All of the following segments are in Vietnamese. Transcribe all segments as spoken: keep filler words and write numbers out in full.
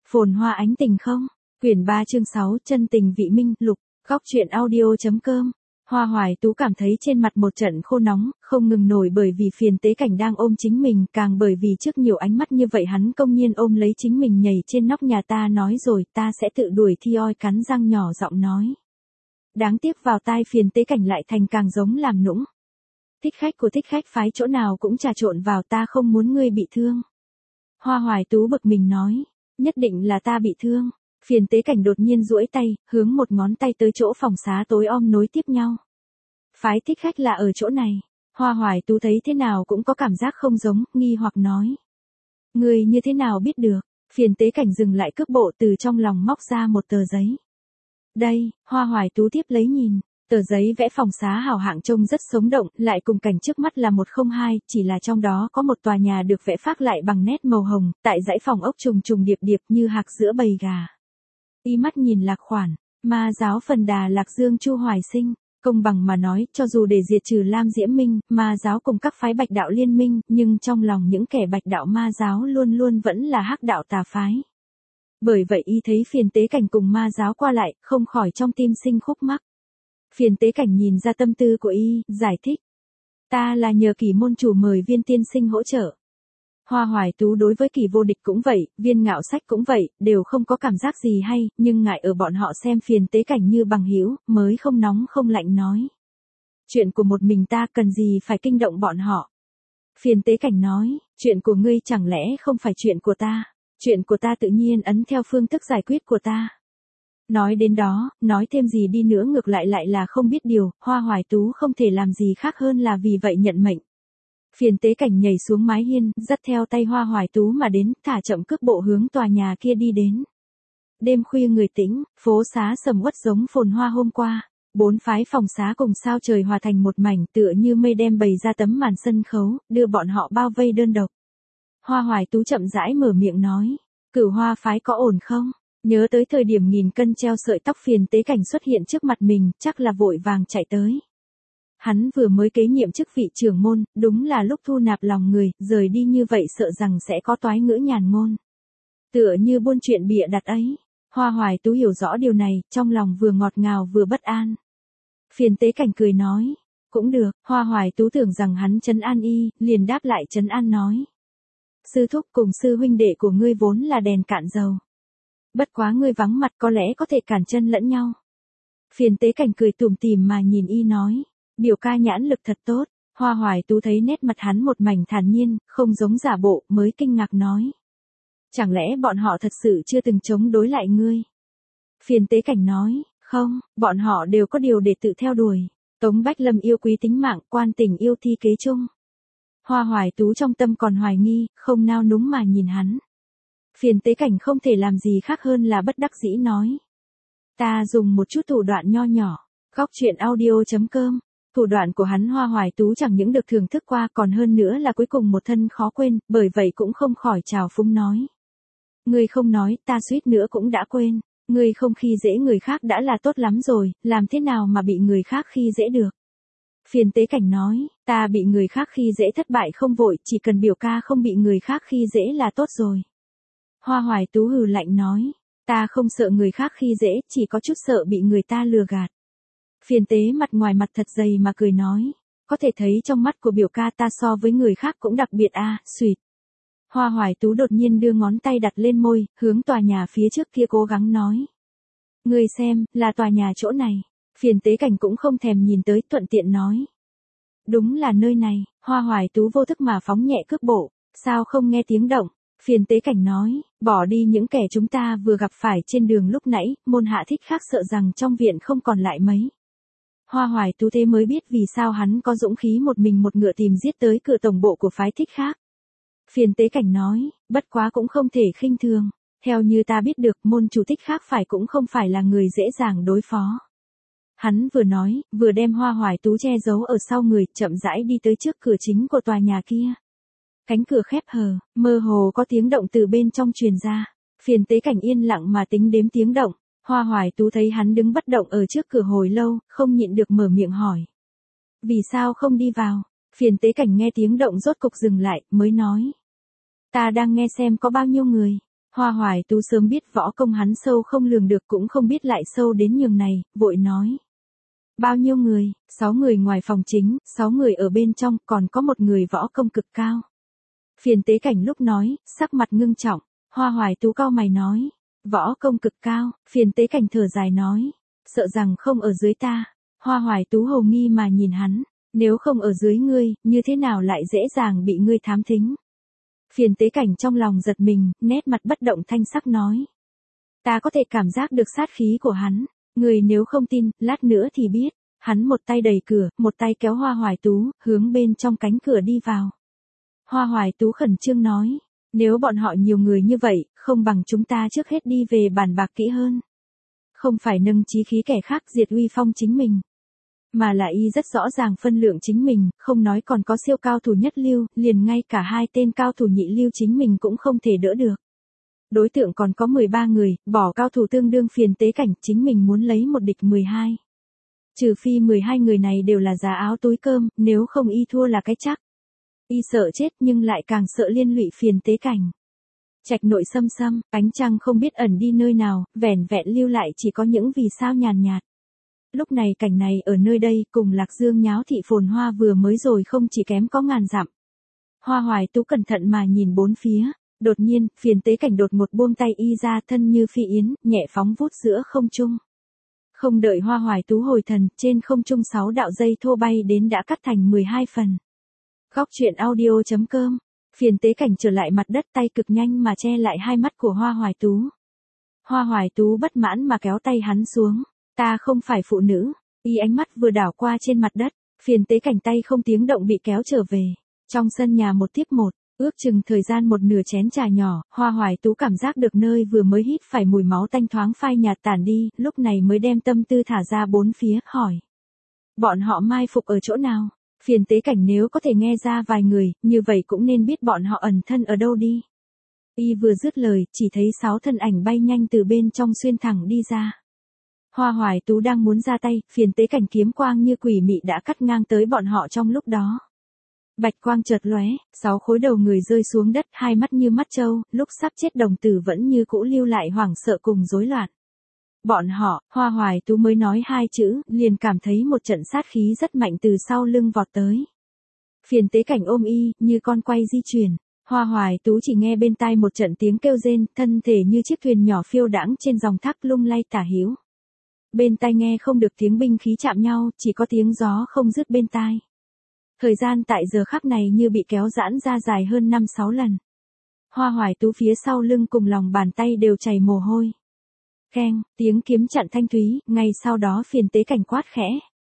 Phồn hoa ánh tình không? Quyển ba chương sáu, chân tình vị minh, lục, góc truyện audio.com. Hoa Hoài Tú cảm thấy trên mặt một trận khô nóng, không ngừng nổi bởi vì Phiền Tế Cảnh đang ôm chính mình, càng bởi vì trước nhiều ánh mắt như vậy hắn công nhiên ôm lấy chính mình nhảy trên nóc nhà ta nói rồi ta sẽ tự đuổi thi oi cắn răng nhỏ giọng nói. Đáng tiếc vào tai Phiền Tế Cảnh lại thành càng giống làm nũng. Thích khách của thích khách phái chỗ nào cũng trà trộn vào ta không muốn ngươi bị thương. Hoa Hoài Tú bực mình nói, nhất định là ta bị thương. Phiền Tế Cảnh đột nhiên duỗi tay, hướng một ngón tay tới chỗ phòng xá tối om nối tiếp nhau. Phái thích khách là ở chỗ này. Hoa Hoài Tú thấy thế nào cũng có cảm giác không giống, nghi hoặc nói. Người như thế nào biết được? Phiền Tế Cảnh dừng lại cước bộ từ trong lòng móc ra một tờ giấy. Đây, Hoa Hoài Tú tiếp lấy nhìn. Tờ giấy vẽ phòng xá hào hạng trông rất sống động, lại cùng cảnh trước mắt là một không hai, chỉ là trong đó có một tòa nhà được vẽ phác lại bằng nét màu hồng, tại dãy phòng ốc trùng trùng điệp điệp như hạc giữa bầy gà. Y mắt nhìn Lạc Khoản, ma giáo Phần Đà Lạc Dương Chu Hoài Sinh, công bằng mà nói, cho dù để diệt trừ Lam Diễm Minh, ma giáo cùng các phái bạch đạo liên minh, nhưng trong lòng những kẻ bạch đạo ma giáo luôn luôn vẫn là hắc đạo tà phái. Bởi vậy y thấy Phiền Tế Cảnh cùng ma giáo qua lại, không khỏi trong tim sinh khúc mắc. Phiền Tế Cảnh nhìn ra tâm tư của y, giải thích. Ta là nhờ Kỷ môn chủ mời Viên tiên sinh hỗ trợ. Hoa Hoài Tú đối với Kỷ vô địch cũng vậy, Viên ngạo sách cũng vậy, đều không có cảm giác gì hay, nhưng ngại ở bọn họ xem Phiền Tế Cảnh như bằng hữu, mới không nóng không lạnh nói. Chuyện của một mình ta cần gì phải kinh động bọn họ. Phiền Tế Cảnh nói, chuyện của ngươi chẳng lẽ không phải chuyện của ta, chuyện của ta tự nhiên ấn theo phương thức giải quyết của ta. Nói đến đó, nói thêm gì đi nữa ngược lại lại là không biết điều, Hoa Hoài Tú không thể làm gì khác hơn là vì vậy nhận mệnh. Phiền Tế Cảnh nhảy xuống mái hiên, dắt theo tay Hoa Hoài Tú mà đến, thả chậm cước bộ hướng tòa nhà kia đi đến. Đêm khuya người tĩnh, phố xá sầm uất giống phồn hoa hôm qua, bốn phái phòng xá cùng sao trời hòa thành một mảnh tựa như mây đem bày ra tấm màn sân khấu, đưa bọn họ bao vây đơn độc. Hoa Hoài Tú chậm rãi mở miệng nói, Cửu Hoa phái có ổn không? Nhớ tới thời điểm nghìn cân treo sợi tóc Phiền Tế Cảnh xuất hiện trước mặt mình, chắc là vội vàng chạy tới. Hắn vừa mới kế nhiệm chức vị trưởng môn, đúng là lúc thu nạp lòng người, rời đi như vậy sợ rằng sẽ có toái ngữ nhàn ngôn. Tựa như buôn chuyện bịa đặt ấy. Hoa Hoài Tú hiểu rõ điều này, trong lòng vừa ngọt ngào vừa bất an. Phiền Tế Cảnh cười nói, cũng được, Hoa Hoài Tú tưởng rằng hắn trấn an y, liền đáp lại trấn an nói. Sư thúc cùng sư huynh đệ của ngươi vốn là đèn cạn dầu. Bất quá ngươi vắng mặt có lẽ có thể cản chân lẫn nhau. Phiền Tế Cảnh cười tủm tỉm mà nhìn y nói, biểu ca nhãn lực thật tốt. Hoa Hoài Tú thấy nét mặt hắn một mảnh thản nhiên, không giống giả bộ, mới kinh ngạc nói. Chẳng lẽ bọn họ thật sự chưa từng chống đối lại ngươi? Phiền Tế Cảnh nói, không, bọn họ đều có điều để tự theo đuổi. Tống Bách Lâm yêu quý tính mạng, quan tình yêu thi kế chung. Hoa Hoài Tú trong tâm còn hoài nghi, không nao núng mà nhìn hắn. Phiền Tế Cảnh không thể làm gì khác hơn là bất đắc dĩ nói. Ta dùng một chút thủ đoạn nho nhỏ. Góc truyện audio.com. Thủ đoạn của hắn Hoa Hoài Tú chẳng những được thưởng thức qua còn hơn nữa là cuối cùng một thân khó quên, bởi vậy cũng không khỏi trào phúng nói. Ngươi không nói, ta suýt nữa cũng đã quên. Ngươi không khi dễ người khác đã là tốt lắm rồi, làm thế nào mà bị người khác khi dễ được. Phiền Tế Cảnh nói, ta bị người khác khi dễ thất bại không vội, chỉ cần biểu ca không bị người khác khi dễ là tốt rồi. Hoa Hoài Tú hừ lạnh nói, ta không sợ người khác khi dễ, chỉ có chút sợ bị người ta lừa gạt. Phiền Tế mặt ngoài mặt thật dày mà cười nói, có thể thấy trong mắt của biểu ca ta so với người khác cũng đặc biệt a, à, xuyệt. Hoa Hoài Tú đột nhiên đưa ngón tay đặt lên môi, hướng tòa nhà phía trước kia cố gắng nói. Ngươi xem, là tòa nhà chỗ này. Phiền Tế Cảnh cũng không thèm nhìn tới, thuận tiện nói. Đúng là nơi này. Hoa Hoài Tú vô thức mà phóng nhẹ cước bộ, sao không nghe tiếng động. Phiền Tế Cảnh nói, bỏ đi những kẻ chúng ta vừa gặp phải trên đường lúc nãy, môn hạ thích khác sợ rằng trong viện không còn lại mấy. Hoa Hoài Tú thế mới biết vì sao hắn có dũng khí một mình một ngựa tìm giết tới cửa tổng bộ của phái thích khác. Phiền Tế Cảnh nói, bất quá cũng không thể khinh thường. Theo như ta biết được, môn chủ thích khác phải cũng không phải là người dễ dàng đối phó. Hắn vừa nói, vừa đem Hoa Hoài Tú che giấu ở sau người, chậm rãi đi tới trước cửa chính của tòa nhà kia. Cánh cửa khép hờ, mơ hồ có tiếng động từ bên trong truyền ra. Phiền Tế Cảnh yên lặng mà tính đếm tiếng động. Hoa Hoài Tú thấy hắn đứng bất động ở trước cửa hồi lâu, không nhịn được mở miệng hỏi. Vì sao không đi vào? Phiền Tế Cảnh nghe tiếng động rốt cục dừng lại, mới nói. Ta đang nghe xem có bao nhiêu người. Hoa Hoài Tú sớm biết võ công hắn sâu không lường được cũng không biết lại sâu đến nhường này, vội nói. Bao nhiêu người? Sáu người ngoài phòng chính, sáu người ở bên trong, còn có một người võ công cực cao. Phiền Tế Cảnh lúc nói, sắc mặt ngưng trọng, Hoa Hoài Tú cau mày nói. Võ công cực cao, Phiền Tế Cảnh thở dài nói. Sợ rằng không ở dưới ta. Hoa Hoài Tú hầu nghi mà nhìn hắn. Nếu không ở dưới ngươi, như thế nào lại dễ dàng bị ngươi thám thính? Phiền Tế Cảnh trong lòng giật mình, nét mặt bất động thanh sắc nói. Ta có thể cảm giác được sát khí của hắn. Người nếu không tin, lát nữa thì biết. Hắn một tay đẩy cửa, một tay kéo Hoa Hoài Tú, hướng bên trong cánh cửa đi vào. Hoa Hoài Tú khẩn trương nói. Nếu bọn họ nhiều người như vậy, không bằng chúng ta trước hết đi về bàn bạc kỹ hơn. Không phải nâng chí khí kẻ khác diệt uy phong chính mình. Mà là y rất rõ ràng phân lượng chính mình, không nói còn có siêu cao thủ nhất lưu, liền ngay cả hai tên cao thủ nhị lưu chính mình cũng không thể đỡ được. Đối tượng còn có mười ba người, bỏ cao thủ tương đương Phiền Tế Cảnh, chính mình muốn lấy một địch mười hai. Trừ phi mười hai người này đều là giá áo túi cơm, nếu không y thua là cái chắc. Y sợ chết nhưng lại càng sợ liên lụy Phiền Tế Cảnh. Trạch nội xâm xâm, ánh trăng không biết ẩn đi nơi nào, vẻn vẹn lưu lại chỉ có những vì sao nhàn nhạt. Lúc này cảnh này ở nơi đây cùng Lạc Dương nháo thị phồn hoa vừa mới rồi không chỉ kém có ngàn dặm. Hoa Hoài Tú cẩn thận mà nhìn bốn phía, đột nhiên, Phiền Tế Cảnh đột một buông tay y ra thân như phi yến, nhẹ phóng vút giữa không trung. Không đợi Hoa Hoài Tú hồi thần, trên không trung sáu đạo dây thô bay đến đã cắt thành mười hai phần. Góc truyện audio chấm com. Phiền Tế Cảnh trở lại mặt đất tay cực nhanh mà che lại hai mắt của Hoa Hoài Tú. Hoa Hoài Tú bất mãn mà kéo tay hắn xuống. Ta không phải phụ nữ. Y ánh mắt vừa đảo qua trên mặt đất, Phiền Tế Cảnh tay không tiếng động bị kéo trở về. Trong sân nhà một tiếp một, ước chừng thời gian một nửa chén trà nhỏ, Hoa Hoài Tú cảm giác được nơi vừa mới hít phải mùi máu tanh thoáng phai nhạt tản đi, lúc này mới đem tâm tư thả ra bốn phía, hỏi. Bọn họ mai phục ở chỗ nào? Phiền Tế Cảnh nếu có thể nghe ra vài người, như vậy cũng nên biết bọn họ ẩn thân ở đâu đi. Y vừa dứt lời, chỉ thấy sáu thân ảnh bay nhanh từ bên trong xuyên thẳng đi ra. Hoa Hoài Tú đang muốn ra tay, Phiền Tế Cảnh kiếm quang như quỷ mị đã cắt ngang tới bọn họ trong lúc đó. Bạch quang chợt lóe, sáu khối đầu người rơi xuống đất, hai mắt như mắt trâu, lúc sắp chết đồng tử vẫn như cũ lưu lại hoảng sợ cùng rối loạn. Bọn họ, Hoa Hoài Tú mới nói hai chữ, liền cảm thấy một trận sát khí rất mạnh từ sau lưng vọt tới. Phiền Tế Cảnh ôm y, như con quay di chuyển. Hoa Hoài Tú chỉ nghe bên tai một trận tiếng kêu rên, thân thể như chiếc thuyền nhỏ phiêu đãng trên dòng thác lung lay tả hữu. Bên tai nghe không được tiếng binh khí chạm nhau, chỉ có tiếng gió không dứt bên tai. Thời gian tại giờ khắc này như bị kéo giãn ra dài hơn năm sáu lần. Hoa Hoài Tú phía sau lưng cùng lòng bàn tay đều chảy mồ hôi. Keng, tiếng kiếm chặn thanh thúy, ngay sau đó Phiền Tế Cảnh quát khẽ.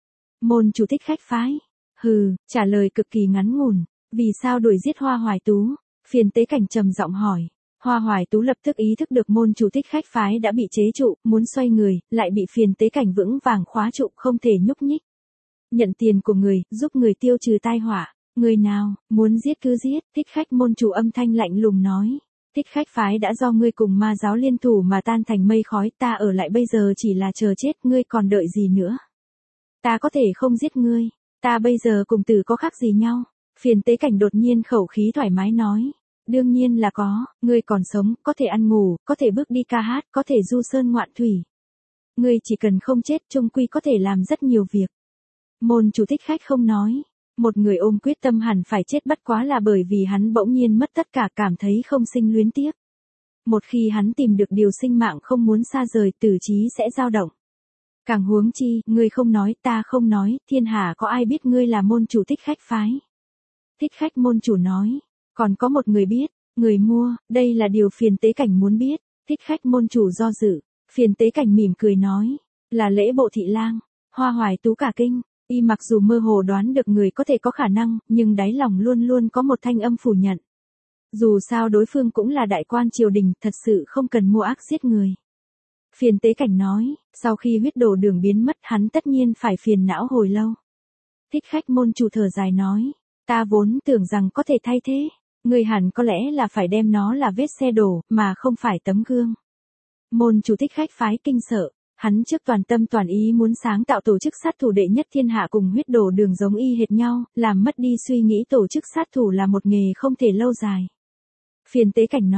Môn chủ Thích Khách phái. Hừ, trả lời cực kỳ ngắn ngủn. Vì sao đuổi giết Hoa Hoài Tú? Phiền Tế Cảnh trầm giọng hỏi. Hoa Hoài Tú lập tức ý thức được môn chủ Thích Khách phái đã bị chế trụ, muốn xoay người, lại bị Phiền Tế Cảnh vững vàng khóa trụ, không thể nhúc nhích. Nhận tiền của người, giúp người tiêu trừ tai họa. Người nào, muốn giết cứ giết, Thích Khách môn chủ âm thanh lạnh lùng nói. Thích Khách phái đã do ngươi cùng ma giáo liên thủ mà tan thành mây khói, ta ở lại bây giờ chỉ là chờ chết, ngươi còn đợi gì nữa? Ta có thể không giết ngươi, ta bây giờ cùng tử có khác gì nhau? Phiền Tế Cảnh đột nhiên khẩu khí thoải mái nói. Đương nhiên là có, ngươi còn sống, có thể ăn ngủ, có thể bước đi ca hát, có thể du sơn ngoạn thủy. Ngươi chỉ cần không chết, chung quy có thể làm rất nhiều việc. Môn chủ Thích Khách không nói. Một người ôm quyết tâm hẳn phải chết bất quá là bởi vì hắn bỗng nhiên mất tất cả, cảm thấy không sinh luyến tiếc. Một khi hắn tìm được điều sinh mạng không muốn xa rời, tử trí sẽ dao động. Càng huống chi, ngươi không nói, ta không nói, thiên hạ có ai biết ngươi là môn chủ Thích Khách phái? Thích Khách môn chủ nói. Còn có một người biết, người mua, đây là điều Phiền Tế Cảnh muốn biết. Thích Khách môn chủ do dự. Phiền Tế Cảnh mỉm cười nói. Là Lễ Bộ thị lang. Hoa Hoài Tú cả kinh. Y mặc dù mơ hồ đoán được người có thể có khả năng, nhưng đáy lòng luôn luôn có một thanh âm phủ nhận. Dù sao đối phương cũng là đại quan triều đình, thật sự không cần mua ác giết người. Phiền Tế Cảnh nói, sau khi huyết đồ đường biến mất hắn tất nhiên phải phiền não hồi lâu. Thích Khách môn chủ thở dài nói, ta vốn tưởng rằng có thể thay thế, người hẳn có lẽ là phải đem nó là vết xe đổ, mà không phải tấm gương. Môn chủ Thích Khách phái kinh sợ. Hắn trước toàn tâm toàn ý muốn sáng tạo tổ chức sát thủ đệ nhất thiên hạ cùng huyết đồ đường giống y hệt nhau, làm mất đi suy nghĩ tổ chức sát thủ là một nghề không thể lâu dài. Phiền Tế Cảnh nói,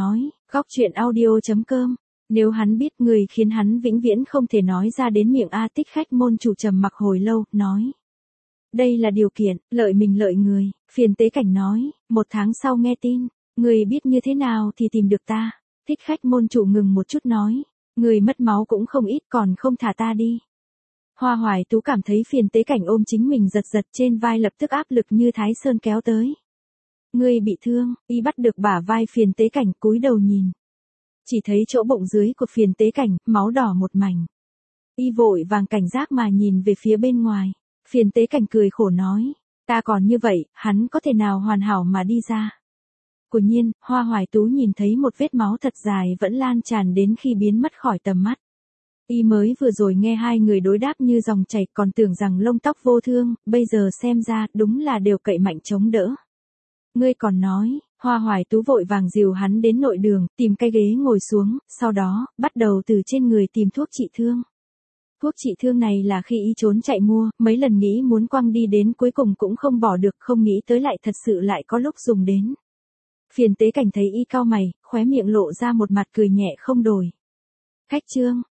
Góc chuyện audio chấm com. Nếu hắn biết người khiến hắn vĩnh viễn không thể nói ra đến miệng A Tích khách môn chủ trầm mặc hồi lâu, nói. Đây là điều kiện, lợi mình lợi người, phiền tế cảnh nói, một tháng sau nghe tin, người biết như thế nào thì tìm được ta. Thích khách môn chủ ngừng một chút nói, người mất máu cũng không ít còn không thả ta đi. Hoa Hoài Tú cảm thấy phiền tế cảnh ôm chính mình giật giật trên vai lập tức áp lực như Thái Sơn kéo tới. Ngươi bị thương, y bắt được bả vai phiền tế cảnh cúi đầu nhìn. Chỉ thấy chỗ bụng dưới của phiền tế cảnh, máu đỏ một mảnh. Y vội vàng cảnh giác mà nhìn về phía bên ngoài. Phiền tế cảnh cười khổ nói, ta còn như vậy, hắn có thể nào hoàn hảo mà đi ra. Quả nhiên, Hoa Hoài Tú nhìn thấy một vết máu thật dài vẫn lan tràn đến khi biến mất khỏi tầm mắt. Y mới vừa rồi nghe hai người đối đáp như dòng chảy còn tưởng rằng lông tóc vô thương, bây giờ xem ra đúng là đều cậy mạnh chống đỡ. Ngươi còn nói, Hoa Hoài Tú vội vàng dìu hắn đến nội đường, tìm cái ghế ngồi xuống, sau đó, bắt đầu từ trên người tìm thuốc trị thương. Thuốc trị thương này là khi y trốn chạy mua, mấy lần nghĩ muốn quăng đi đến cuối cùng cũng không bỏ được, không nghĩ tới lại thật sự lại có lúc dùng đến. Phiền tế cảnh thấy y cau mày, khóe miệng lộ ra một mặt cười nhẹ không đổi. Khách trương,